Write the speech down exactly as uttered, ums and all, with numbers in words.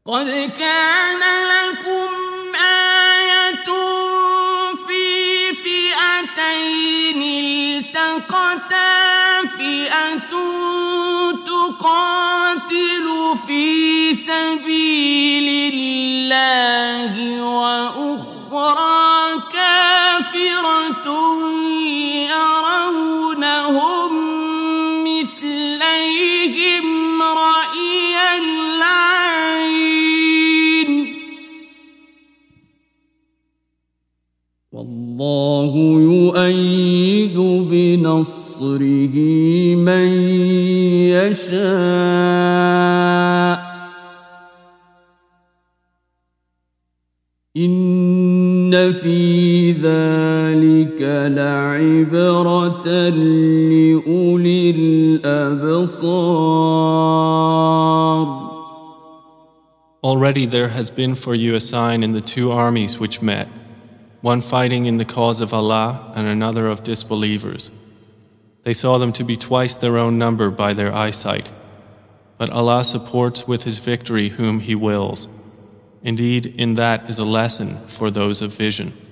قد كان لكم آية في فئتين التقتا فئة تقاتل في سبيل الله وأخرى كافرة يرونهم مثليهم رأي العين والله يؤيد بنصره من يشاء إن في ذلك لعبرة لأولي الأبصار. Already there has been for you a sign in the two armies which met, one fighting in the cause of Allah and another of disbelievers. They saw them to be twice their own number by their eyesight. But Allah supports with His victory whom He wills. Indeed, in that is a lesson for those of vision.